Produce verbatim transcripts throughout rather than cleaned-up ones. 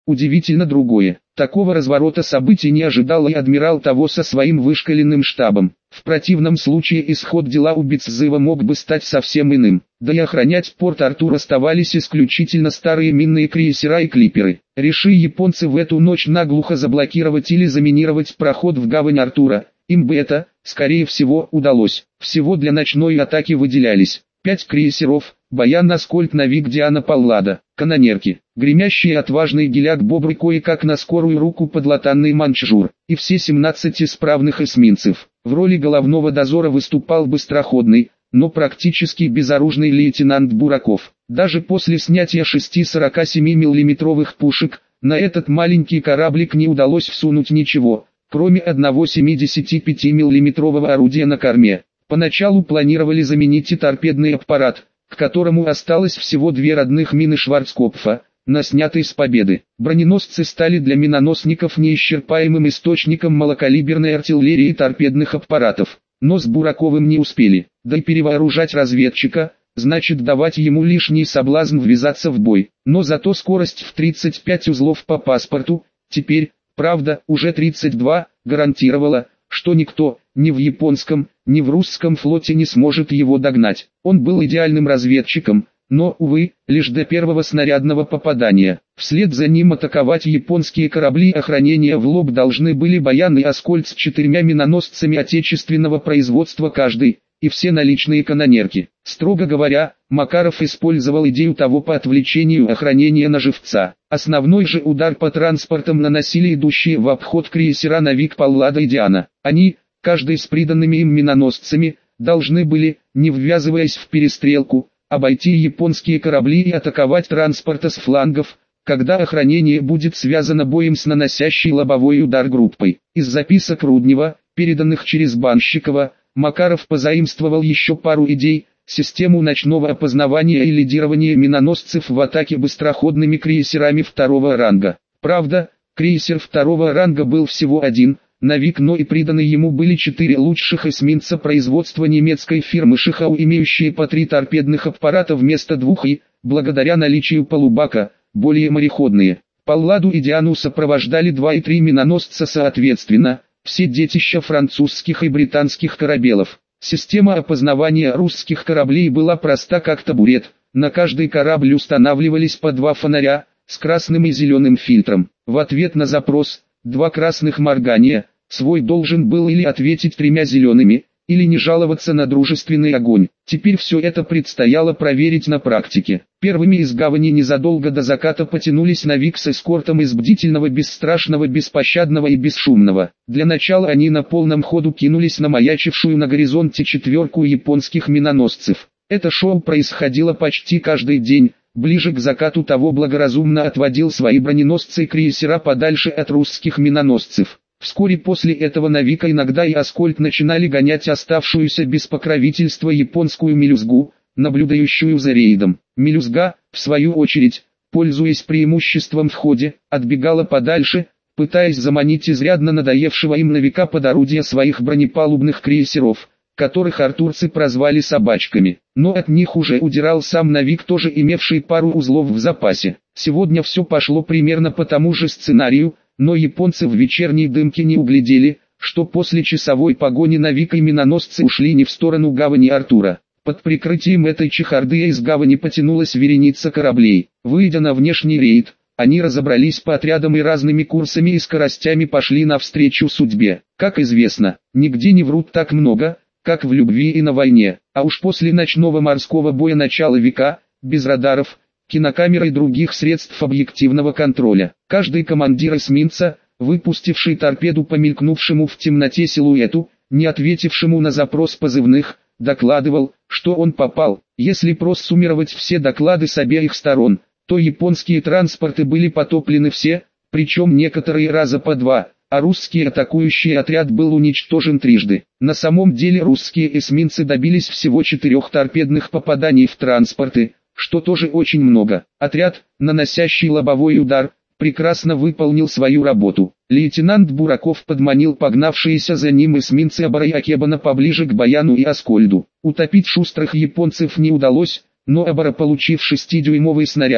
Удивительно другое. Такого разворота событий не ожидал и адмирал того со своим вышкаленным штабом. В противном случае исход дела у Битцзыва мог бы стать совсем иным. Да и охранять Порт-Артур оставались исключительно старые минные крейсера и клиперы. Реши японцы в эту ночь наглухо заблокировать или заминировать проход в гавань Артура, им бы это, скорее всего, удалось. Всего для ночной атаки выделялись пять крейсеров, Баян, Аскольд, Навик, Диана, Паллада, канонерки, гремящий и отважный Геляк, Бобры, кое-как на скорую руку подлатанный Манчжур, и все семнадцать исправных эсминцев. В роли головного дозора выступал быстроходный, но практически безоружный лейтенант Бураков. Даже после снятия шести сорока семи миллиметровых пушек, на этот маленький кораблик не удалось всунуть ничего, кроме одного семидесяти пяти миллиметрового орудия на корме. Поначалу планировали заменить и торпедный аппарат, к которому осталось всего две родных мины Шварцкопфа, на снятой с Победы. Броненосцы стали для миноносников неисчерпаемым источником малокалиберной артиллерии и торпедных аппаратов. Но с Бураковым не успели, да и перевооружать разведчика, значит давать ему лишний соблазн ввязаться в бой. Но зато скорость в тридцать пять узлов по паспорту, теперь, правда, уже тридцать два, гарантировала, что никто, ни в японском, ни в русском флоте не сможет его догнать. Он был идеальным разведчиком, но, увы, лишь до первого снарядного попадания. Вслед за ним атаковать японские корабли охранения в лоб должны были Баян и Аскольд с четырьмя миноносцами отечественного производства каждый, и все наличные канонерки. Строго говоря, Макаров использовал идею того по отвлечению охранения на живца. Основной же удар по транспортам наносили идущие в обход крейсера Навик, Паллада и Диана. Они, каждый с приданными им миноносцами, должны были, не ввязываясь в перестрелку, обойти японские корабли и атаковать транспорта с флангов, когда охранение будет связано боем с наносящей лобовой удар группой. Из записок Руднева, переданных через Банщикова, Макаров позаимствовал еще пару идей: систему ночного опознавания и лидирования миноносцев в атаке быстроходными крейсерами второго ранга. Правда, крейсер второго ранга был всего один, Навик, но и приданы ему были четыре лучших эсминца производства немецкой фирмы Шихау, имеющие по три торпедных аппарата вместо двух и, благодаря наличию полубака, более мореходные. Палладу и Диану сопровождали два и три миноносца соответственно, все детища французских и британских корабелов. Система опознавания русских кораблей была проста как табурет, на каждый корабль устанавливались по два фонаря, с красным и зеленым фильтром. В ответ на запрос, два красных моргания, свой должен был или ответить тремя зелеными, или не жаловаться на дружественный огонь. Теперь все это предстояло проверить на практике. Первыми из гавани незадолго до заката потянулись Навик с эскортом из бдительного, бесстрашного, беспощадного и бесшумного. Для начала они на полном ходу кинулись на маячившую на горизонте четверку японских миноносцев. Это шоу происходило почти каждый день. Ближе к закату того благоразумно отводил свои броненосцы и крейсера подальше от русских миноносцев. Вскоре после этого Навика иногда и Аскольд начинали гонять оставшуюся без покровительства японскую мелюзгу, наблюдающую за рейдом. Мелюзга, в свою очередь, пользуясь преимуществом в ходе, отбегала подальше, пытаясь заманить изрядно надоевшего им Навика под орудия своих бронепалубных крейсеров, которых артурцы прозвали собачками. Но от них уже удирал сам Навик, тоже имевший пару узлов в запасе. Сегодня все пошло примерно по тому же сценарию, но японцы в вечерней дымке не углядели, что после часовой погони Навик и миноносцы ушли не в сторону гавани Артура. Под прикрытием этой чехарды из гавани потянулась вереница кораблей. Выйдя на внешний рейд, они разобрались по отрядам и разными курсами и скоростями пошли навстречу судьбе. Как известно, нигде не врут так много, как в любви и на войне. А уж после ночного морского боя начала века, без радаров, кинокамер и других средств объективного контроля, каждый командир эсминца, выпустивший торпеду по мелькнувшему в темноте силуэту, не ответившему на запрос позывных, докладывал, что он попал. Если просуммировать все доклады с обеих сторон, то японские транспорты были потоплены все, причем некоторые раза по два, а русский атакующий отряд был уничтожен трижды. На самом деле русские эсминцы добились всего четырех торпедных попаданий в транспорты, что тоже очень много. Отряд, наносящий лобовой удар, прекрасно выполнил свою работу. Лейтенант Бураков подманил погнавшиеся за ним эсминцы Абара и Акебана поближе к Баяну и Аскольду. Утопить шустрых японцев не удалось, но Абара, получив шестидюймовый снаряд,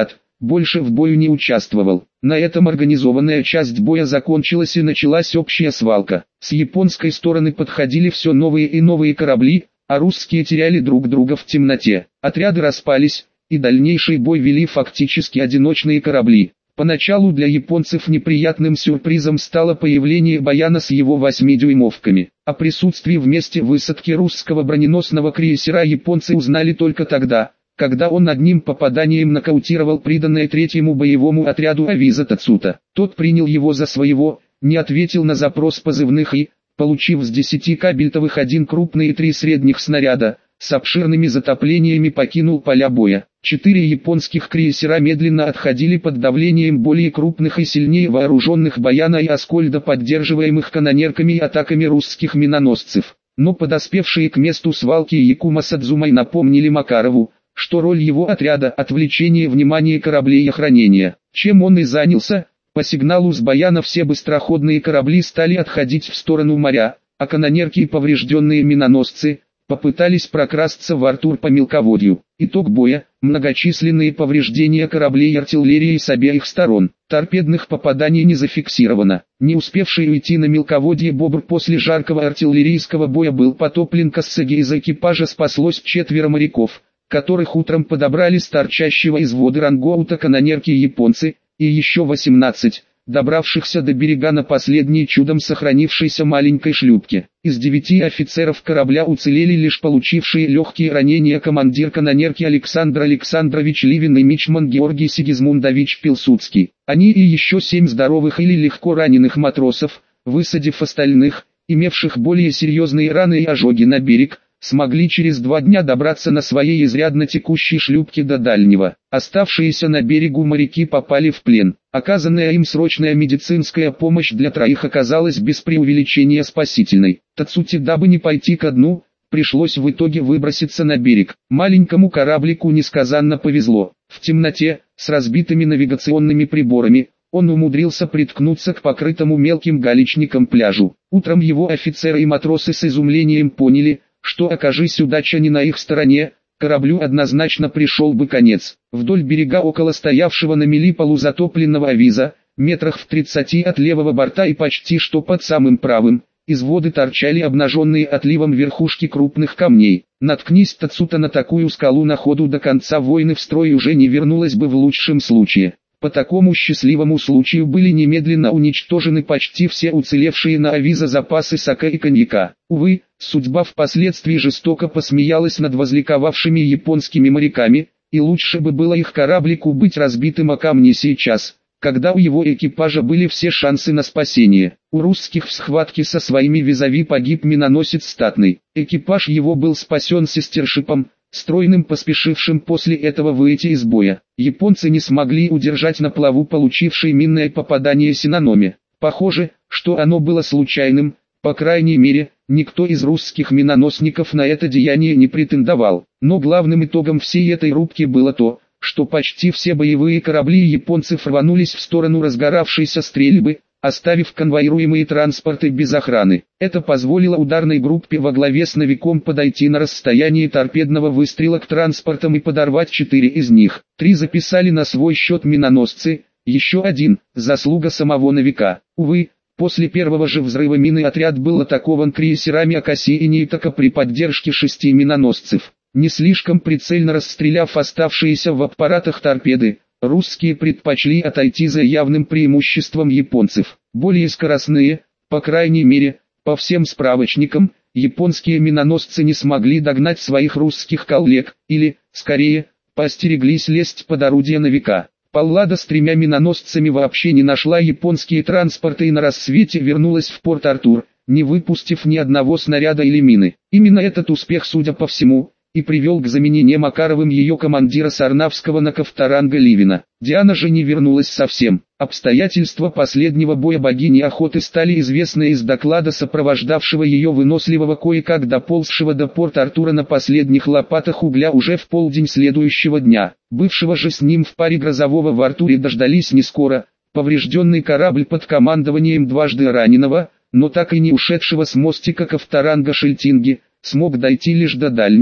больше в бою не участвовал. На этом организованная часть боя закончилась и началась общая свалка. С японской стороны подходили все новые и новые корабли, а русские теряли друг друга в темноте. Отряды распались, и дальнейший бой вели фактически одиночные корабли. Поначалу для японцев неприятным сюрпризом стало появление Баяна с его восьмидюймовками. О присутствии в месте высадки русского броненосного крейсера японцы узнали только тогда, когда он одним попаданием нокаутировал приданное третьему боевому отряду Авиза Тацута. Тот принял его за своего, не ответил на запрос позывных и, получив с десяти кабельтовых один крупный и три средних снаряда, с обширными затоплениями покинул поля боя. Четыре японских крейсера медленно отходили под давлением более крупных и сильнее вооруженных Баяна и Аскольда, поддерживаемых канонерками и атаками русских миноносцев. Но подоспевшие к месту свалки Якума Садзумай напомнили Макарову, что роль его отряда – отвлечение внимания кораблей и охранения. Чем он и занялся. По сигналу с Баяна все быстроходные корабли стали отходить в сторону моря, а канонерки и поврежденные миноносцы попытались прокрасться в Артур по мелководью. Итог боя – многочисленные повреждения кораблей и артиллерии с обеих сторон. Торпедных попаданий не зафиксировано. Не успевший уйти на мелководье Бобр после жаркого артиллерийского боя был потоплен Кассаги. Из экипажа спаслось четверо моряков, которых утром подобрали с торчащего из воды рангоута канонерки японцы, и еще восемнадцать, добравшихся до берега на последней чудом сохранившейся маленькой шлюпке. Из девяти офицеров корабля уцелели лишь получившие легкие ранения командир канонерки Александр Александрович Ливин и мичман Георгий Сигизмундович Пилсудский. Они и еще семь здоровых или легко раненых матросов, высадив остальных, имевших более серьезные раны и ожоги на берег, смогли через два дня добраться на своей изрядно текущей шлюпке до дальнего. Оставшиеся на берегу моряки попали в плен. Оказанная им срочная медицинская помощь для троих оказалась без преувеличения спасительной. Тацути, дабы не пойти ко дну, пришлось в итоге выброситься на берег. Маленькому кораблику несказанно повезло. В темноте, с разбитыми навигационными приборами, он умудрился приткнуться к покрытому мелким галечником пляжу. Утром его офицеры и матросы с изумлением поняли, что, окажись удача не на их стороне, кораблю однозначно пришел бы конец. Вдоль берега около стоявшего на мели полузатопленного Авиза, метрах в тридцати от левого борта и почти что под самым правым, из воды торчали обнаженные отливом верхушки крупных камней. Наткнись Тацута на такую скалу на ходу, до конца войны в строй уже не вернулась бы в лучшем случае. По такому счастливому случаю были немедленно уничтожены почти все уцелевшие на Авиза запасы саке и коньяка. Увы, судьба впоследствии жестоко посмеялась над возликовавшими японскими моряками, и лучше бы было их кораблику быть разбитым о камни сейчас, когда у его экипажа были все шансы на спасение. У русских в схватке со своими визави погиб миноносец Статный. Экипаж его был спасен сестершипом, стройным, поспешившим после этого выйти из боя. Японцы не смогли удержать на плаву получивший минное попадание Синаноме. Похоже, что оно было случайным, по крайней мере, никто из русских миноносников на это деяние не претендовал. Но главным итогом всей этой рубки было то, что почти все боевые корабли японцев рванулись в сторону разгоравшейся стрельбы, оставив конвоируемые транспорты без охраны. Это позволило ударной группе во главе с новиком подойти на расстояние торпедного выстрела к транспортам и подорвать четыре из них. Три записали на свой счет миноносцы, еще один – заслуга самого новика. Увы, после первого же взрыва мины отряд был атакован крейсерами Акаси и Нейтака при поддержке шести миноносцев. Не слишком прицельно расстреляв оставшиеся в аппаратах торпеды, русские предпочли отойти за явным преимуществом японцев. Более скоростные, по крайней мере, по всем справочникам, японские миноносцы не смогли догнать своих русских коллег, или, скорее, поостереглись лезть под орудие новика. Паллада с тремя миноносцами вообще не нашла японские транспорты и на рассвете вернулась в порт Артур, не выпустив ни одного снаряда или мины. Именно этот успех, судя по всему, и привел к замене Макаровым ее командира Сарнавского на Ковторанга Ливина. Диана же не вернулась совсем. Обстоятельства последнего боя богини охоты стали известны из доклада сопровождавшего ее выносливого, кое-как доползшего до порта Артура на последних лопатах угля уже в полдень следующего дня. Бывшего же с ним в паре грозового в Артуре дождались не скоро. Поврежденный корабль под командованием дважды раненого, но так и не ушедшего с мостика Ковторанга Шельтинги, смог дойти лишь до дальнего,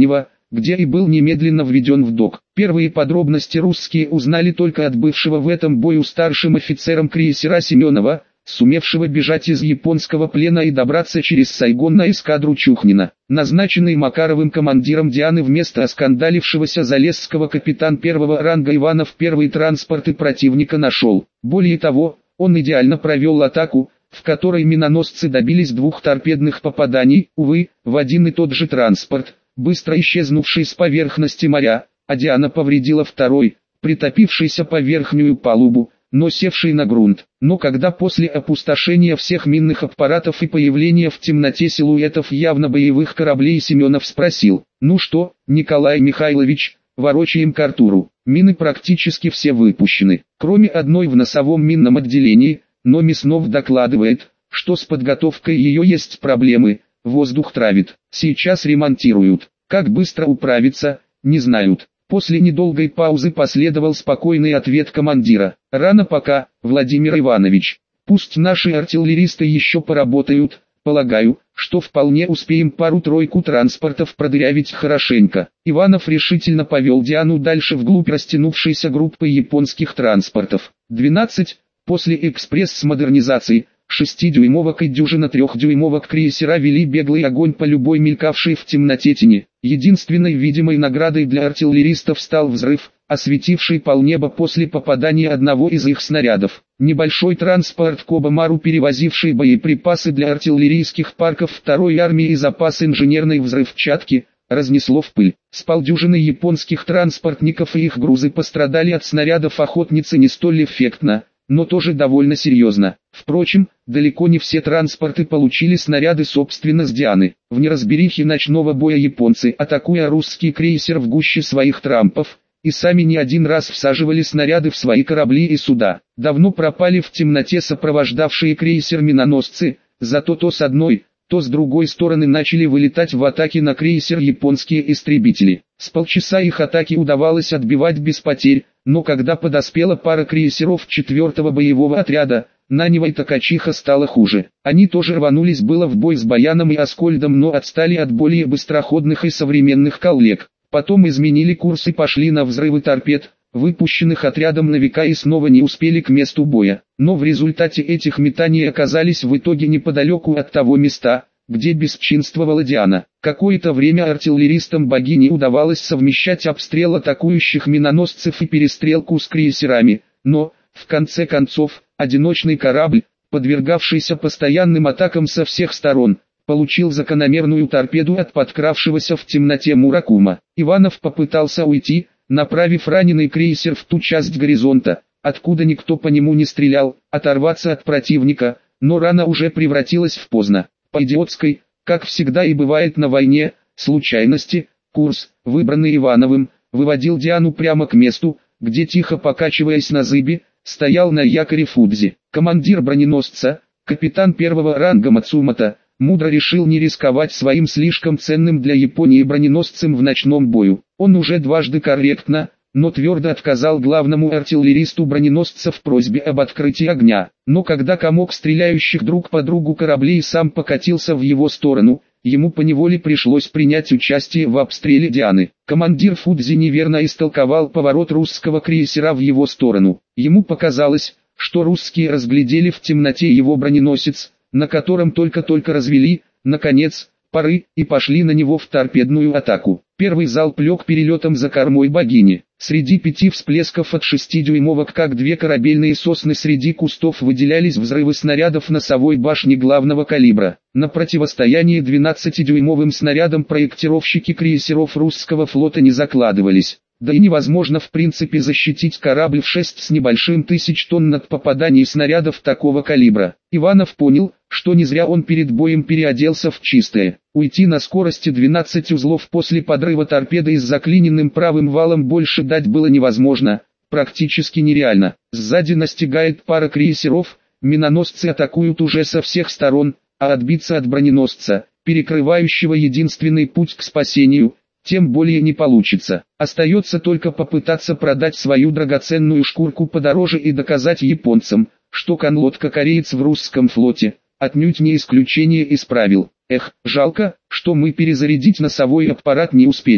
где и был немедленно введен в док. Первые подробности русские узнали только от бывшего в этом бою старшим офицером крейсера Семенова, сумевшего бежать из японского плена и добраться через Сайгон на эскадру Чухнина. Назначенный Макаровым командиром Дианы вместо оскандалившегося Залесского капитан первого ранга Иванов первый транспорты противника нашел. Более того, он идеально провел атаку, в которой миноносцы добились двух торпедных попаданий, увы, в один и тот же транспорт, быстро исчезнувший с поверхности моря, а Диана повредила второй, притопившийся по верхнюю палубу, но севший на грунт. Но когда после опустошения всех минных аппаратов и появления в темноте силуэтов явно боевых кораблей Семенов спросил: «Ну что, Николай Михайлович, ворочаем к Артуру?» Мины практически все выпущены, кроме одной в носовом минном отделении, но Мяснов докладывает, что с подготовкой ее есть проблемы, воздух травит. Сейчас ремонтируют. Как быстро управиться, не знают. После недолгой паузы последовал спокойный ответ командира: «Рано пока, Владимир Иванович. Пусть наши артиллеристы еще поработают, полагаю, что вполне успеем пару-тройку транспортов продырявить хорошенько». Иванов решительно повел Диану дальше вглубь растянувшейся группы японских транспортов. двенадцать. После экспресс-модернизации, шестидюймовок и дюжина трехдюймовок крейсера вели беглый огонь по любой мелькавшей в темноте тени. Единственной видимой наградой для артиллеристов стал взрыв, осветивший полнеба после попадания одного из их снарядов. Небольшой транспорт Кобамару, перевозивший боеприпасы для артиллерийских парков второй армии и запас инженерной взрывчатки, разнесло в пыль. С полдюжины японских транспортников и их грузы пострадали от снарядов охотницы не столь эффектно, но тоже довольно серьезно. Впрочем, далеко не все транспорты получили снаряды собственно с Дианы. В неразберихе ночного боя японцы, атакуя русский крейсер в гуще своих трампов, и сами не один раз всаживали снаряды в свои корабли и суда. Давно пропали в темноте сопровождавшие крейсер миноносцы, зато то с одной, то с другой стороны начали вылетать в атаке на крейсер японские истребители. С полчаса их атаки удавалось отбивать без потерь, но когда подоспела пара крейсеров четвертого боевого отряда, Нанева и Токачиха стало хуже. Они тоже рванулись было в бой с Баяном и Аскольдом, но отстали от более быстроходных и современных коллег. Потом изменили курс и пошли на взрывы торпед, выпущенных отрядом Новика, и снова не успели к месту боя. Но в результате этих метаний оказались в итоге неподалеку от того места, где бесчинствовала Диана. Какое-то время артиллеристам богини удавалось совмещать обстрел атакующих миноносцев и перестрелку с крейсерами, но, в конце концов, одиночный корабль, подвергавшийся постоянным атакам со всех сторон, получил закономерную торпеду от подкравшегося в темноте Муракума. Иванов попытался уйти, направив раненый крейсер в ту часть горизонта, откуда никто по нему не стрелял, оторваться от противника, но рана уже превратилась в поздно. По идиотской, как всегда и бывает на войне, случайности, курс, выбранный Ивановым, выводил Диану прямо к месту, где, тихо покачиваясь на зыбе, стоял на якоре Фудзи. Командир броненосца, капитан первого ранга Мацумото, мудро решил не рисковать своим слишком ценным для Японии броненосцем в ночном бою. Он уже дважды корректно, но твердо отказал главному артиллеристу броненосца в просьбе об открытии огня. Но когда комок стреляющих друг по другу кораблей сам покатился в его сторону, ему поневоле пришлось принять участие в обстреле Дианы. Командир Фудзи неверно истолковал поворот русского крейсера в его сторону. Ему показалось, что русские разглядели в темноте его броненосец, на котором только-только развели, наконец, пары, и пошли на него в торпедную атаку. Первый залп лег перелетом за кормой богини. Среди пяти всплесков от шестидюймовок, как две корабельные сосны среди кустов, выделялись взрывы снарядов носовой башни главного калибра. На противостояние двенадцатидюймовым снарядам проектировщики крейсеров русского флота не закладывались. Да и невозможно в принципе защитить корабль в шесть с небольшим тысяч тонн от попаданий снарядов такого калибра. Иванов понял, что не зря он перед боем переоделся в чистое. Уйти на скорости двенадцать узлов после подрыва торпеды с заклиненным правым валом больше дать было невозможно, практически нереально. Сзади настигает пара крейсеров, миноносцы атакуют уже со всех сторон, а отбиться от броненосца, перекрывающего единственный путь к спасению, тем более не получится. Остается только попытаться продать свою драгоценную шкурку подороже и доказать японцам, что конлодка-кореец в русском флоте отнюдь не исключение из правил. Эх, жалко, что мы перезарядить носовой аппарат не успели.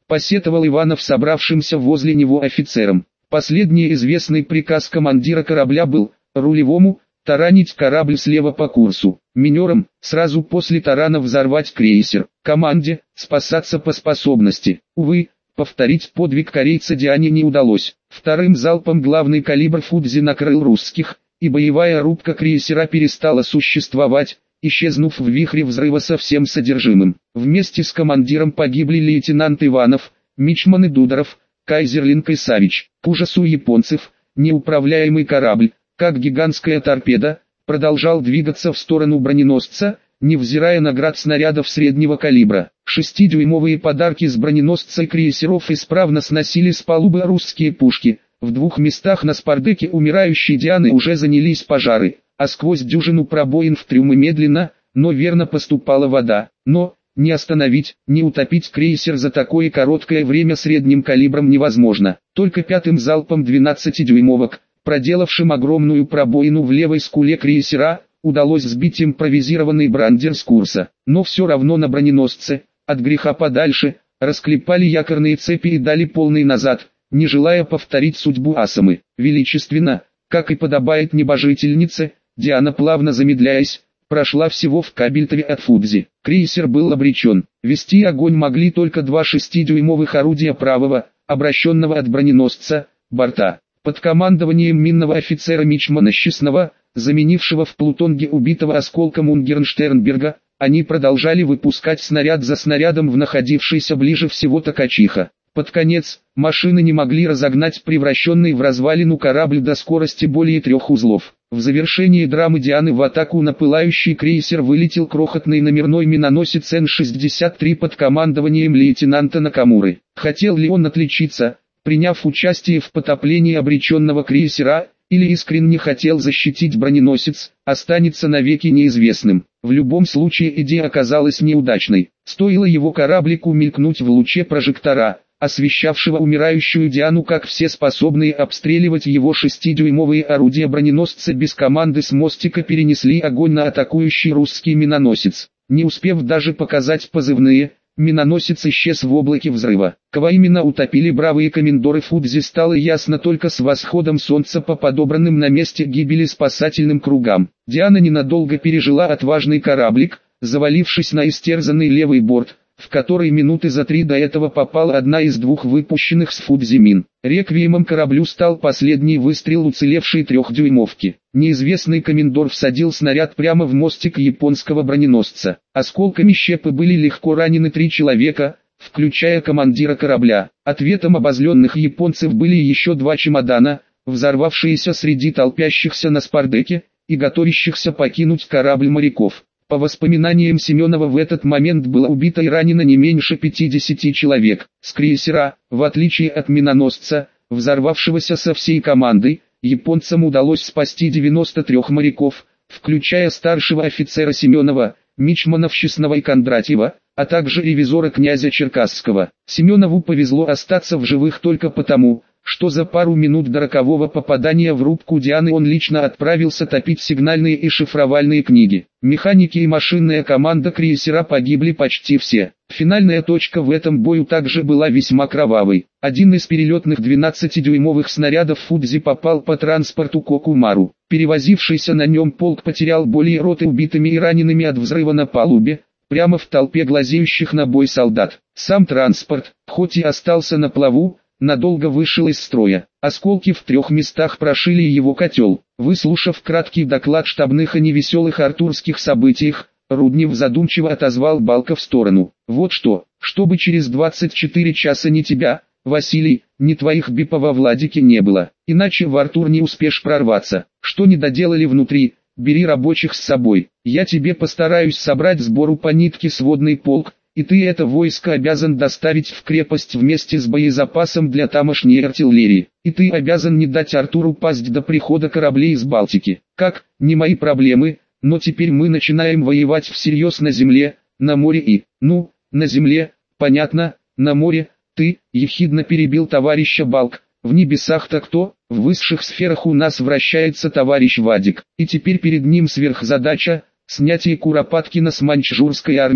посетовал Иванов собравшимся возле него офицерам. Последний известный приказ командира корабля был рулевому таранить корабль слева по курсу, минерам сразу после тарана взорвать крейсер, команде спасаться по способности. Увы, повторить подвиг корейца Диане не удалось. Вторым залпом главный калибр Фудзи накрыл русских, и боевая рубка крейсера перестала существовать, исчезнув в вихре взрыва со всем содержимым. Вместе с командиром погибли лейтенант Иванов, мичманы Дударов, Кайзерлинг и Савич. К ужасу японцев, неуправляемый корабль, как гигантская торпеда, продолжал двигаться в сторону броненосца, невзирая на град снарядов среднего калибра. Шестидюймовые подарки с броненосца и крейсеров исправно сносили с палубы русские пушки. В двух местах на спардеке умирающей Дианы уже занялись пожары, а сквозь дюжину пробоин в трюмы медленно, но верно поступала вода. Но не остановить, не утопить крейсер за такое короткое время средним калибром невозможно. Только пятым залпом двенадцатидюймовок, проделавшим огромную пробоину в левой скуле крейсера, удалось сбить импровизированный брандер с курса. Но все равно на броненосце, от греха подальше, расклепали якорные цепи и дали полный назад, не желая повторить судьбу Асамы. Величественно, как и подобает небожительнице, Диана, плавно замедляясь, прошла всего в кабельтове от Фудзи. Крейсер был обречен. Вести огонь могли только два шестидюймовых орудия правого, обращенного от броненосца, борта. Под командованием минного офицера Мичмана Счастного, заменившего в Плутонге убитого осколком Унгернштернберга, они продолжали выпускать снаряд за снарядом в находившийся ближе всего Токачиха. Под конец, машины не могли разогнать превращенный в развалину корабль до скорости более трех узлов. В завершении драмы Дианы в атаку на пылающий крейсер вылетел крохотный номерной миноносец Эн шестьдесят три под командованием лейтенанта Накамуры. Хотел ли он отличиться, приняв участие в потоплении обреченного крейсера, или искренне хотел защитить броненосец, останется навеки неизвестным. В любом случае идея оказалась неудачной. Стоило его кораблику мелькнуть в луче прожектора, освещавшего умирающую Диану, как все способные обстреливать его шестидюймовые орудия броненосца без команды с мостика перенесли огонь на атакующий русский миноносец. Не успев даже показать позывные, миноносец исчез в облаке взрыва. Кого именно утопили бравые комендоры Фудзи, стало ясно только с восходом солнца по подобранным на месте гибели спасательным кругам. Диана ненадолго пережила отважный кораблик, завалившись на истерзанный левый борт, в который минуты за три до этого попала одна из двух выпущенных с Фудзи мин. Реквиемом кораблю стал последний выстрел уцелевшей трехдюймовки. Неизвестный комендор всадил снаряд прямо в мостик японского броненосца. Осколками щепы были легко ранены три человека, включая командира корабля. Ответом обозленных японцев были еще два чемодана, взорвавшиеся среди толпящихся на спардеке и готовящихся покинуть корабль моряков. По воспоминаниям Семенова, в этот момент было убито и ранено не меньше пятидесяти человек. С крейсера, в отличие от миноносца, взорвавшегося со всей командой, японцам удалось спасти девяносто трёх моряков, включая старшего офицера Семенова, мичманов Счастного и Кондратьева, а также ревизора князя Черкасского. Семенову повезло остаться в живых только потому, что за пару минут до рокового попадания в рубку Дианы он лично отправился топить сигнальные и шифровальные книги. Механики и машинная команда крейсера погибли почти все. Финальная точка в этом бою также была весьма кровавой. Один из перелетных двенадцатидюймовых снарядов Фудзи попал по транспорту Кокумару. Перевозившийся на нем полк потерял более роты убитыми и ранеными от взрыва на палубе, прямо в толпе глазеющих на бой солдат. Сам транспорт, хоть и остался на плаву, надолго вышел из строя. Осколки в трех местах прошили его котел. Выслушав краткий доклад штабных о невеселых артурских событиях, Руднев задумчиво отозвал Балка в сторону. «Вот что, чтобы через двадцать четыре часа ни тебя, Василий, ни твоих бипов во Владике не было, иначе в Артур не успеешь прорваться. Что не доделали внутри, бери рабочих с собой. Я тебе постараюсь собрать сбору по нитке сводный полк, и ты это войско обязан доставить в крепость вместе с боезапасом для тамошней артиллерии. И ты обязан не дать Артуру пасть до прихода кораблей из Балтики. Как, не мои проблемы, но теперь мы начинаем воевать всерьез на земле, на море и, ну, на земле, понятно, на море, ты, ехидно перебил товарища Балк. В небесах-то кто? В высших сферах у нас вращается товарищ Вадик. И теперь перед ним сверхзадача, снятие Куропаткина с маньчжурской армии,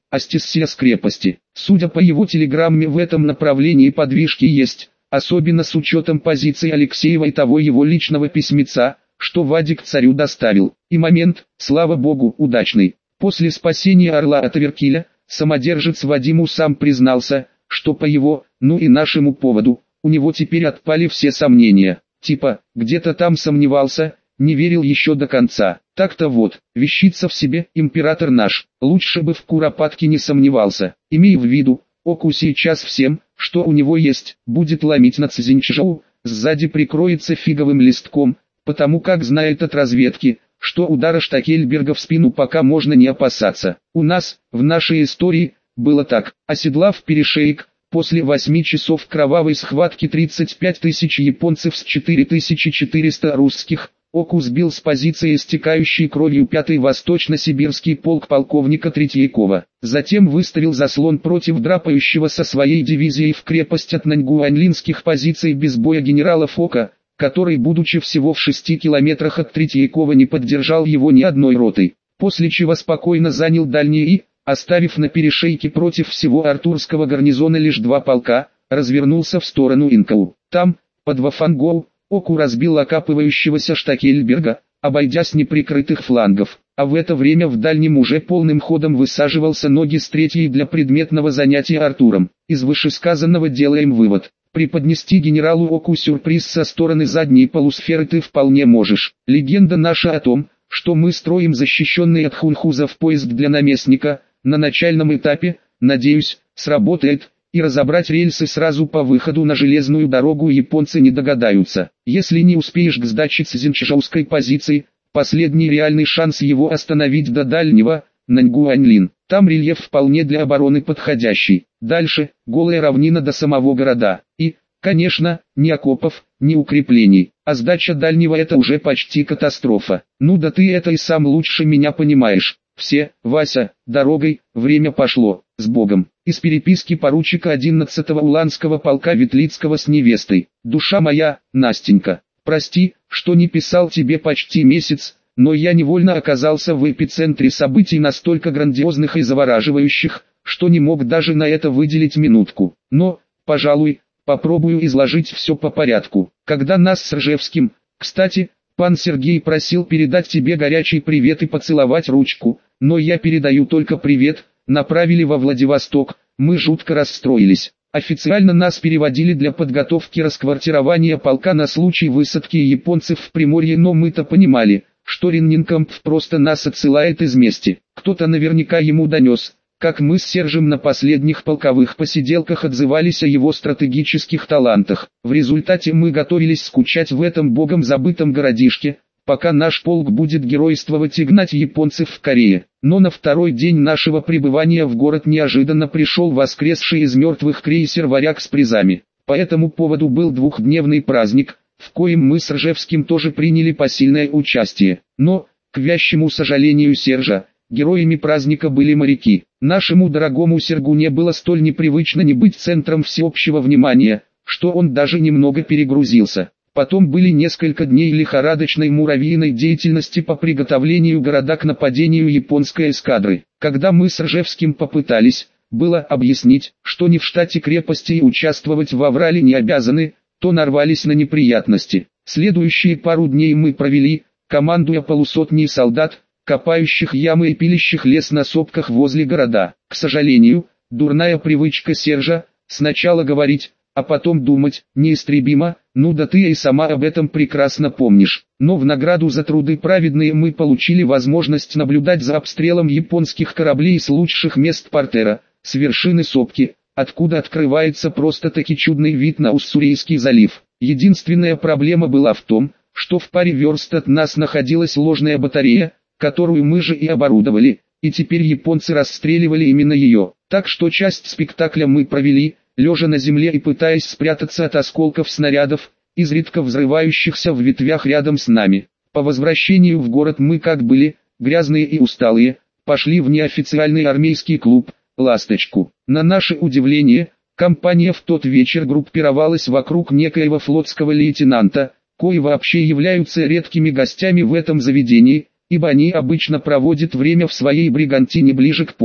Астиссия с крепости. Судя по его телеграмме, в этом направлении подвижки есть, особенно с учетом позиции Алексеева и того его личного письмеца, что Вадик царю доставил. И момент, слава богу, удачный. После спасения Орла от Аверкиля, самодержец Вадиму сам признался, что по его, ну и нашему поводу, у него теперь отпали все сомнения. Типа, где-то там сомневался, не верил еще до конца. Так-то вот, вещица в себе, император наш, лучше бы в Куропатке не сомневался. Имей в виду, Оку сейчас всем, что у него есть, будет ломить на Цзиньчжоу, сзади прикроется фиговым листком, потому как знает от разведки, что удара Штакельберга в спину пока можно не опасаться. У нас, в нашей истории, было так: оседлав перешеек, после восьми часов кровавой схватки тридцать пять тысяч японцев с четыре тысячи четырёхсот русских, Оку сбил с позиции истекающий кровью пятый Восточно-Сибирский полк полковника Третьякова. Затем выставил заслон против драпающего со своей дивизией в крепость от наньгуаньлинских позиций без боя генерала Фока, который, будучи всего в шести километрах от Третьякова, не поддержал его ни одной ротой, после чего спокойно занял дальний и, оставив на перешейке против всего артурского гарнизона лишь два полка, развернулся в сторону Инкоу. Там, под Вафангоу, Оку разбил окапывающегося Штакельберга, обойдя с неприкрытых флангов, а в это время в дальнем уже полным ходом высаживался ноги с третьей для предметного занятия Артуром. Из вышесказанного делаем вывод: преподнести генералу Оку сюрприз со стороны задней полусферы ты вполне можешь. Легенда наша о том, что мы строим защищенный от хунхузов поезд для наместника, на начальном этапе, надеюсь, сработает, и разобрать рельсы сразу по выходу на железную дорогу японцы не догадаются. Если не успеешь к сдаче Цзиньчжоуской позиции, последний реальный шанс его остановить до дальнего, Наньгуаньлин. Там рельеф вполне для обороны подходящий. Дальше, голая равнина до самого города. И, конечно, ни окопов, ни укреплений. А сдача дальнего — это уже почти катастрофа. Ну да ты это и сам лучше меня понимаешь. Все, Вася, дорогой, время пошло, с Богом. Из переписки поручика одиннадцатого Уланского полка Ветлицкого с невестой. Душа моя, Настенька, прости, что не писал тебе почти месяц, но я невольно оказался в эпицентре событий настолько грандиозных и завораживающих, что не мог даже на это выделить минутку. Но, пожалуй, попробую изложить все по порядку. Когда нас с Ржевским, кстати, пан Сергей просил передать тебе горячий привет и поцеловать ручку, но я передаю только привет, направили во Владивосток, мы жутко расстроились. Официально нас переводили для подготовки расквартирования полка на случай высадки японцев в Приморье, но мы-то понимали, что Реннинкамп просто нас отсылает из мести. Кто-то наверняка ему донес, как мы с Сержем на последних полковых посиделках отзывались о его стратегических талантах. В результате мы готовились скучать в этом богом забытом городишке, пока наш полк будет геройствовать и гнать японцев в Корее. Но на второй день нашего пребывания в город неожиданно пришел воскресший из мертвых крейсер «Варяг» с призами. По этому поводу был двухдневный праздник, в коем мы с Ржевским тоже приняли посильное участие. Но, к вящему сожалению Сержа, героями праздника были моряки. Нашему дорогому Сергу не было столь непривычно не быть центром всеобщего внимания, что он даже немного перегрузился. Потом были несколько дней лихорадочной муравьиной деятельности по приготовлению города к нападению японской эскадры. Когда мы с Ржевским попытались, было объяснить, что ни в штате крепости и участвовать в аврале не обязаны, то нарвались на неприятности. Следующие пару дней мы провели, командуя полусотней солдат, копающих ямы и пилящих лес на сопках возле города. К сожалению, дурная привычка Сержа, сначала говорить, а потом думать, неистребима, ну да ты и сама об этом прекрасно помнишь. Но в награду за труды праведные мы получили возможность наблюдать за обстрелом японских кораблей с лучших мест портера, с вершины сопки, откуда открывается просто-таки чудный вид на Уссурийский залив. Единственная проблема была в том, что в паре верст от нас находилась ложная батарея, которую мы же и оборудовали, и теперь японцы расстреливали именно ее. Так что часть спектакля мы провели, лежа на земле и пытаясь спрятаться от осколков снарядов, изредка взрывающихся в ветвях рядом с нами. По возвращению в город мы как были, грязные и усталые, пошли в неофициальный армейский клуб «Ласточку». На наше удивление, компания в тот вечер группировалась вокруг некоего флотского лейтенанта, кои вообще являются редкими гостями в этом заведении, ибо они обычно проводят время в своей бригантине ближе к порту.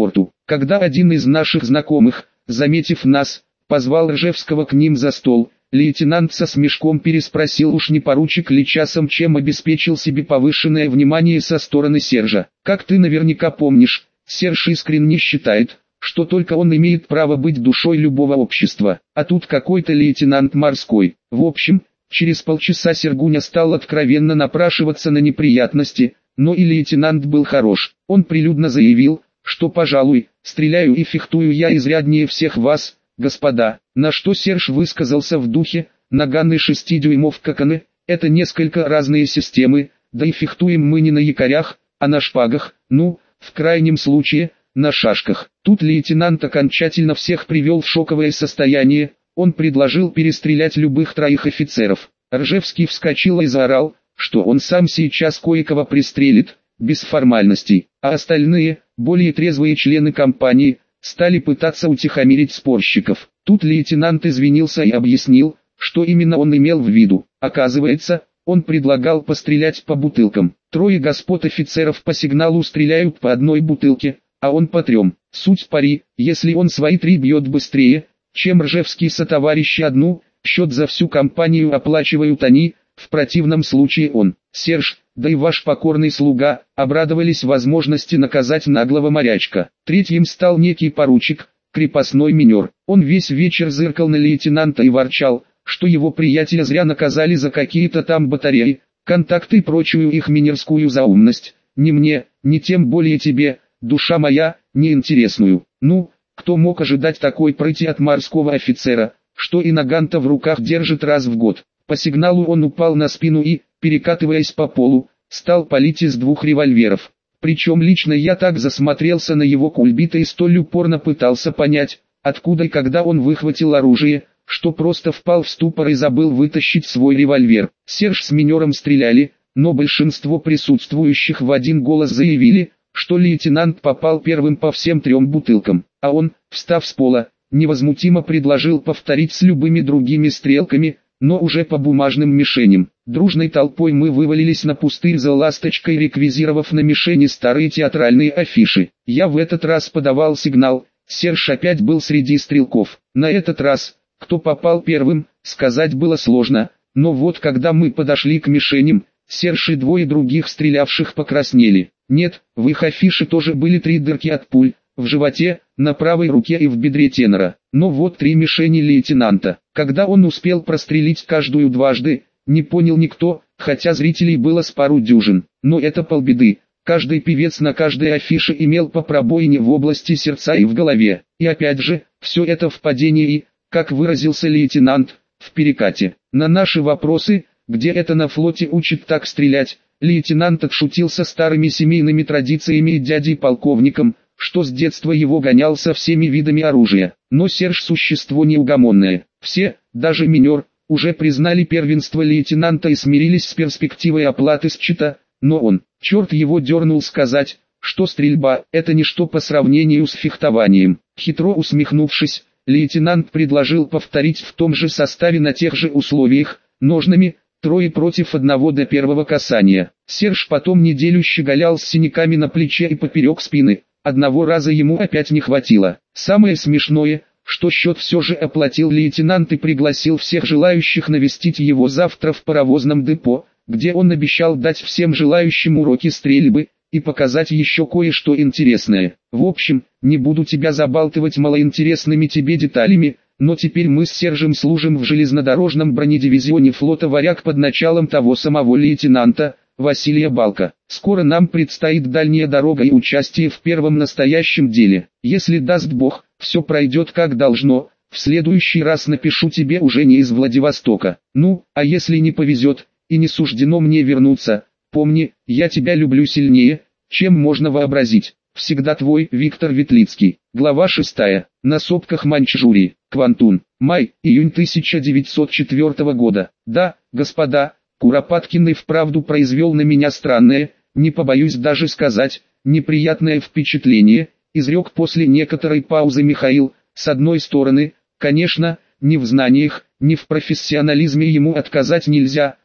Когда один из наших знакомых, заметив нас, позвал Ржевского к ним за стол, лейтенант со смешком переспросил, уж не поручик ли часом, чем обеспечил себе повышенное внимание со стороны Сержа. Как ты наверняка помнишь, Серж искренне считает, что только он имеет право быть душой любого общества, а тут какой-то лейтенант морской. В общем, через полчаса Сергуня стал откровенно напрашиваться на неприятности, но и лейтенант был хорош. Он прилюдно заявил, что, пожалуй, стреляю и фехтую я изряднее всех вас, господа, на что Серж высказался в духе: наганный шестидюймовка каны, это несколько разные системы, да и фехтуем мы не на якорях, а на шпагах, ну, в крайнем случае, на шашках. Тут лейтенант окончательно всех привел в шоковое состояние, он предложил перестрелять любых троих офицеров. Ржевский вскочил и заорал, что он сам сейчас кое-кого пристрелит, без формальностей, а остальные, более трезвые члены компании, стали пытаться утихомирить спорщиков. Тут лейтенант извинился и объяснил, что именно он имел в виду. Оказывается, он предлагал пострелять по бутылкам. Трое господ офицеров по сигналу стреляют по одной бутылке, а он по трем. Суть пари, если он свои три бьет быстрее, чем Ржевский сотоварищи одну, счет за всю компанию оплачивают они, в противном случае он, Серж, да и ваш покорный слуга, обрадовались возможности наказать наглого морячка. Третьим стал некий поручик, крепостной минер. Он весь вечер зыркал на лейтенанта и ворчал, что его приятеля зря наказали за какие-то там батареи, контакты и прочую их минерскую заумность. Ни мне, ни тем более тебе, душа моя, неинтересную. Ну, кто мог ожидать такой прыти от морского офицера, что и наган-то в руках держит раз в год. По сигналу он упал на спину и, перекатываясь по полу, стал палить из двух револьверов. Причем лично я так засмотрелся на его кульбиты и столь упорно пытался понять, откуда и когда он выхватил оружие, что просто впал в ступор и забыл вытащить свой револьвер. Серж с минером стреляли, но большинство присутствующих в один голос заявили, что лейтенант попал первым по всем трем бутылкам, а он, встав с пола, невозмутимо предложил повторить с любыми другими стрелками, но уже по бумажным мишеням. Дружной толпой мы вывалились на пустырь за ласточкой, реквизировав на мишени старые театральные афиши. Я в этот раз подавал сигнал, Серж опять был среди стрелков. На этот раз, кто попал первым, сказать было сложно, но вот когда мы подошли к мишеням, Серж и двое других стрелявших покраснели. Нет, в их афише тоже были три дырки от пуль, в животе, на правой руке и в бедре тенора. Но вот три мишени лейтенанта. Когда он успел прострелить каждую дважды, не понял никто, хотя зрителей было с пару дюжин. Но это полбеды. Каждый певец на каждой афише имел по пробоине в области сердца и в голове. И опять же, все это в падении и, как выразился лейтенант, в перекате. На наши вопросы, где это на флоте учат так стрелять, лейтенант отшутился старыми семейными традициями и дядей-полковником, что с детства его гонял со всеми видами оружия. Но Серж существо неугомонное. Все, даже минер, уже признали первенство лейтенанта и смирились с перспективой оплаты счета, но он, черт его дернул сказать, что стрельба – это ничто по сравнению с фехтованием. Хитро усмехнувшись, лейтенант предложил повторить в том же составе на тех же условиях, ножными, трое против одного до первого касания. Серж потом неделю щеголял с синяками на плече и поперек спины. Одного раза ему опять не хватило. Самое смешное, что счет все же оплатил лейтенант и пригласил всех желающих навестить его завтра в паровозном депо, где он обещал дать всем желающим уроки стрельбы и показать еще кое-что интересное. В общем, не буду тебя забалтывать малоинтересными тебе деталями, но теперь мы с Сержем служим в железнодорожном бронедивизионе флота «Варяг» под началом того самого лейтенанта Василия Балка. Скоро нам предстоит дальняя дорога и участие в первом настоящем деле. Если даст Бог, все пройдет как должно, в следующий раз напишу тебе уже не из Владивостока. Ну, а если не повезет, и не суждено мне вернуться, помни, я тебя люблю сильнее, чем можно вообразить. Всегда твой Виктор Ветлицкий. Глава шестая. На сопках Маньчжурии. Квантун. Май-июнь тысяча девятьсот четвёртого года. Да, господа, Куропаткин и вправду произвел на меня странное, не побоюсь даже сказать, неприятное впечатление, изрек после некоторой паузы Михаил. С одной стороны, конечно, ни в знаниях, ни в профессионализме ему отказать нельзя,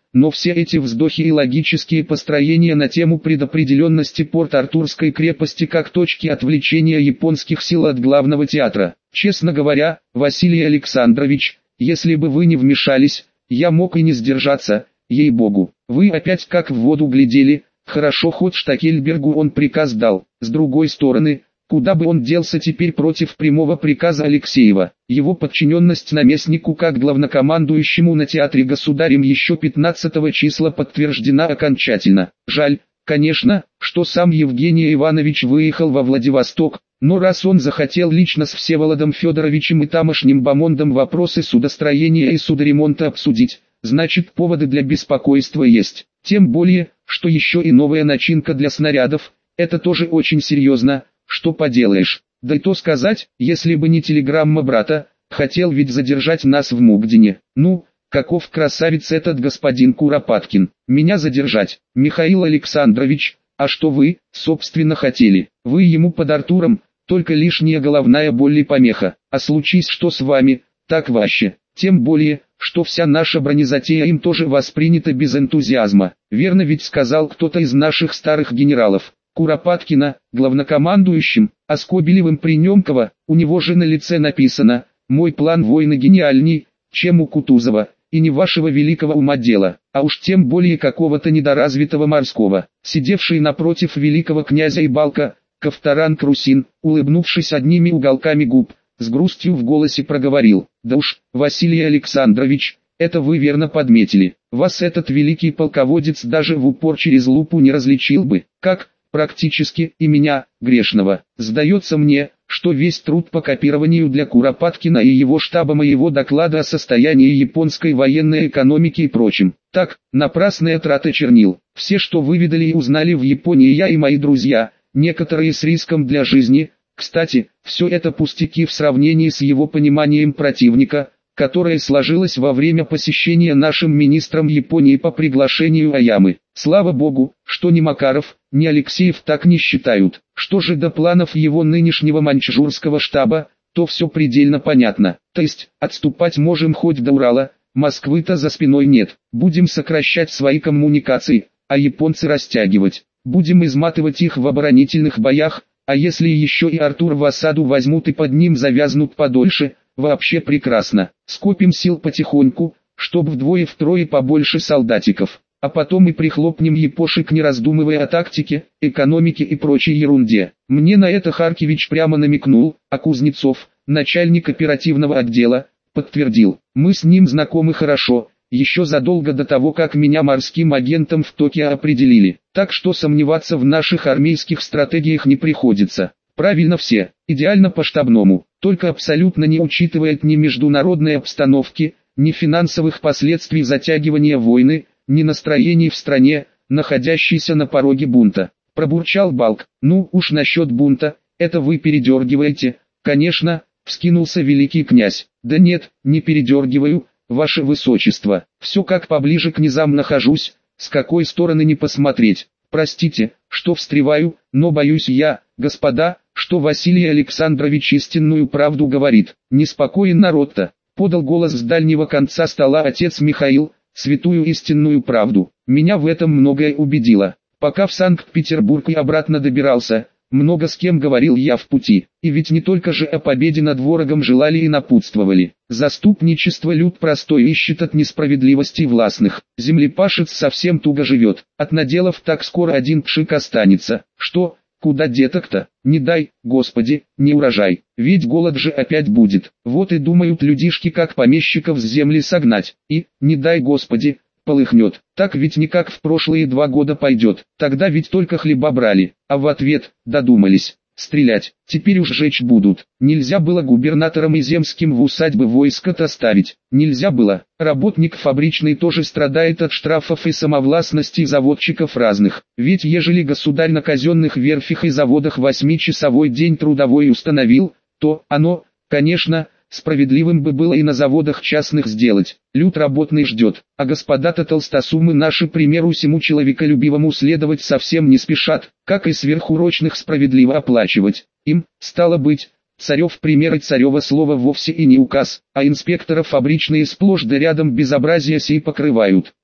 но все эти вздохи и логические построения на тему предопределенности Порт-Артурской крепости как точки отвлечения японских сил от главного театра. Честно говоря, Василий Александрович, если бы вы не вмешались, я мог и не сдержаться, ей-богу. Вы опять как в воду глядели, хорошо хоть Штакельбергу он приказ дал. С другой стороны, куда бы он делся теперь против прямого приказа Алексеева? Его подчиненность наместнику как главнокомандующему на театре государем еще пятнадцатого числа подтверждена окончательно. Жаль, конечно, что сам Евгений Иванович выехал во Владивосток, но раз он захотел лично с Всеволодом Федоровичем и тамошним бомондом вопросы судостроения и судоремонта обсудить, значит поводы для беспокойства есть. Тем более, что еще и новая начинка для снарядов, это тоже очень серьезно. Что поделаешь, да и то сказать, если бы не телеграмма брата, хотел ведь задержать нас в Мугдине. Ну, каков красавец этот господин Куропаткин, меня задержать, Михаил Александрович, а что вы, собственно хотели? Вы ему под Артуром, только лишняя головная боль и помеха, а случись что с вами, так вообще, тем более, что вся наша бронезатея им тоже воспринята без энтузиазма, верно ведь сказал кто-то из наших старых генералов. Куропаткина, главнокомандующим, а Скобелевым при Немкова, у него же на лице написано «Мой план войны гениальней, чем у Кутузова, и не вашего великого ума дело, а уж тем более какого-то недоразвитого морского». Сидевший напротив великого князя Ибалка, Ковторан Крусин, улыбнувшись одними уголками губ, с грустью в голосе проговорил: «Да уж, Василий Александрович, это вы верно подметили, вас этот великий полководец даже в упор через лупу не различил бы, как практически и меня, грешного. Сдается мне, что весь труд по копированию для Куропаткина и его штаба моего доклада о состоянии японской военной экономики и прочем, так, напрасная трата чернил. Все, что выведали и узнали в Японии я и мои друзья, некоторые с риском для жизни, кстати, все это пустяки в сравнении с его пониманием противника, которое сложилось во время посещения нашим министром Японии по приглашению Аямы. Слава богу, что ни Макаров, ни Алексеев так не считают. Что же до планов его нынешнего маньчжурского штаба, то все предельно понятно. То есть, отступать можем хоть до Урала, Москвы-то за спиной нет. Будем сокращать свои коммуникации, а японцы растягивать. Будем изматывать их в оборонительных боях, а если еще и Артур в осаду возьмут и под ним завязнут подольше, вообще прекрасно. Скопим сил потихоньку, чтобы вдвое-втрое побольше солдатиков. А потом и прихлопнем япошек, не раздумывая о тактике, экономике и прочей ерунде. Мне на это Харкевич прямо намекнул, а Кузнецов, начальник оперативного отдела, подтвердил. Мы с ним знакомы хорошо, еще задолго до того, как меня морским агентом в Токио определили. Так что сомневаться в наших армейских стратегиях не приходится. Правильно все, идеально по-штабному, только абсолютно не учитывает ни международной обстановки, ни финансовых последствий затягивания войны, ни настроений в стране, находящейся на пороге бунта. Пробурчал Балк. Ну уж насчет бунта, это вы передергиваете, конечно, вскинулся великий князь. Да нет, не передергиваю, ваше высочество, все как поближе к низам нахожусь, с какой стороны не посмотреть. Простите, что встреваю, но боюсь я, господа, что Василий Александрович истинную правду говорит. Неспокоен народ-то, подал голос с дальнего конца стола отец Михаил, святую истинную правду. Меня в этом многое убедило. Пока в Санкт-Петербург и обратно добирался, много с кем говорил я в пути. И ведь не только же о победе над ворогом желали и напутствовали. Заступничество люд простой ищет от несправедливости властных. Землепашец совсем туго живет. От наделов так скоро один пшик останется. Что, куда деток-то? Не дай, Господи, не урожай. Ведь голод же опять будет. Вот и думают людишки, как помещиков с земли согнать. И, не дай Господи, полыхнет. Так ведь не как в прошлые два года пойдет. Тогда ведь только хлеба брали. А в ответ, додумались. Стрелять, теперь уж жечь будут. Нельзя было губернаторам и земским в усадьбы войско-то ставить. Нельзя было. Работник фабричный тоже страдает от штрафов и самовластности заводчиков разных. Ведь ежели государь на казенных верфях и заводах восьмичасовой день трудовой установил, то оно, конечно, справедливым бы было и на заводах частных сделать. Люд работный ждет, а господа-то толстосумы наши примеру всему человеколюбивому следовать совсем не спешат, как и сверхурочных справедливо оплачивать. Им, стало быть, царев пример и царево слово вовсе и не указ, а инспекторов фабричные сплошь да рядом безобразия сей покрывают.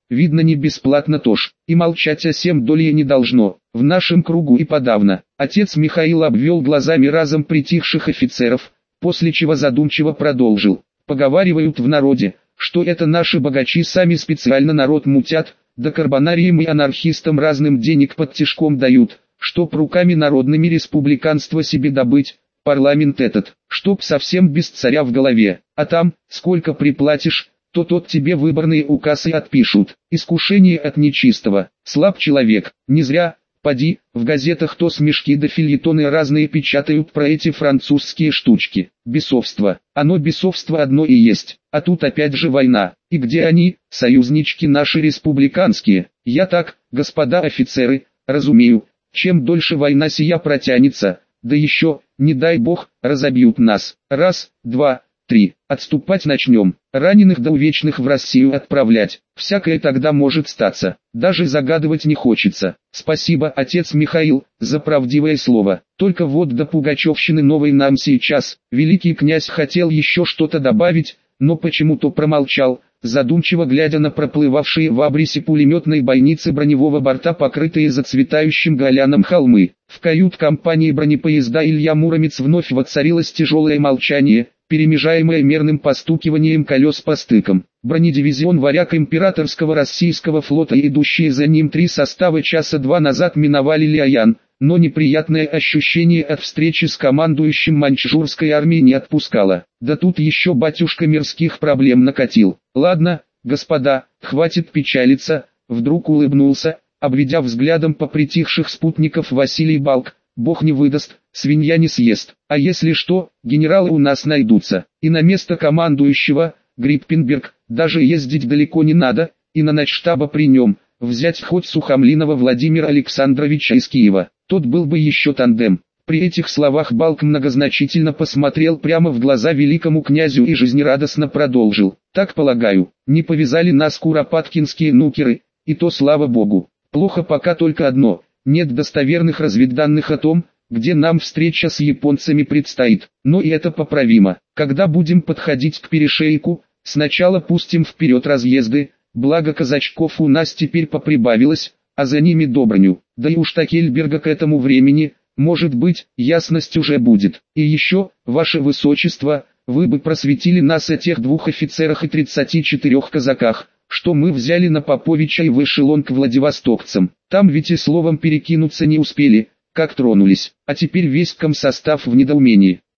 видно не бесплатно тоже, и молчать о сем долее не должно, в нашем кругу и подавно. Отец Михаил обвел глазами разом притихших офицеров, после чего задумчиво продолжил. Поговаривают в народе, что это наши богачи сами специально народ мутят, да карбонариям и анархистам разным денег под тишком дают, чтоб руками народными республиканство себе добыть, парламент этот, чтоб совсем без царя в голове, а там, сколько приплатишь, то тот тебе выборные указы отпишут. Искушение от нечистого, слаб человек, не зря, поди, в газетах то смешки да фельетоны разные печатают про эти французские штучки. Бесовство, оно бесовство одно и есть, а тут опять же война, и где они, союзнички наши республиканские? Я так, господа офицеры, разумею, чем дольше война сия протянется, да еще, не дай бог, разобьют нас. Раз, два, три. Отступать начнем, раненых да увечных в Россию отправлять. Всякое тогда может статься, даже загадывать не хочется. Спасибо, отец Михаил, за правдивое слово. Только вот до пугачевщины новой нам сейчас. Великий князь хотел еще что-то добавить, но почему-то промолчал, задумчиво глядя на проплывавшие в абрисе пулеметной бойницы броневого борта, покрытые зацветающим голяном холмы. В кают-компании бронепоезда Илья Муромец вновь воцарилось тяжелое молчание, перемежаемое мерным постукиванием колес по стыкам. Бронедивизион «Варяг» императорского российского флота и идущие за ним три состава часа два назад миновали Лиаян, но неприятное ощущение от встречи с командующим маньчжурской армией не отпускало. Да тут еще батюшка мирских проблем накатил. Ладно, господа, хватит печалиться, вдруг улыбнулся, обведя взглядом по притихших спутников Василий Балк. Бог не выдаст, свинья не съест. А если что, генералы у нас найдутся. И на место командующего, Гриппенберг, даже ездить далеко не надо, и на начштаба при нем, взять хоть Сухомлинова Владимира Александровича из Киева. Тот был бы еще тандем. При этих словах Балк многозначительно посмотрел прямо в глаза великому князю и жизнерадостно продолжил. Так полагаю, не повязали нас куропаткинские нукеры, и то слава богу. Плохо пока только одно. Нет достоверных разведданных о том, где нам встреча с японцами предстоит, но и это поправимо. Когда будем подходить к перешейку, сначала пустим вперед разъезды, благо казачков у нас теперь поприбавилось, а за ними Добрыню, да и уж Такельберга к этому времени, может быть, ясность уже будет. И еще, ваше высочество, вы бы просветили нас о тех двух офицерах и тридцати четырех казаках, что мы взяли на Поповича и в эшелон к владивостокцам. Там ведь и словом перекинуться не успели, как тронулись, а теперь весь комсостав в недоумении.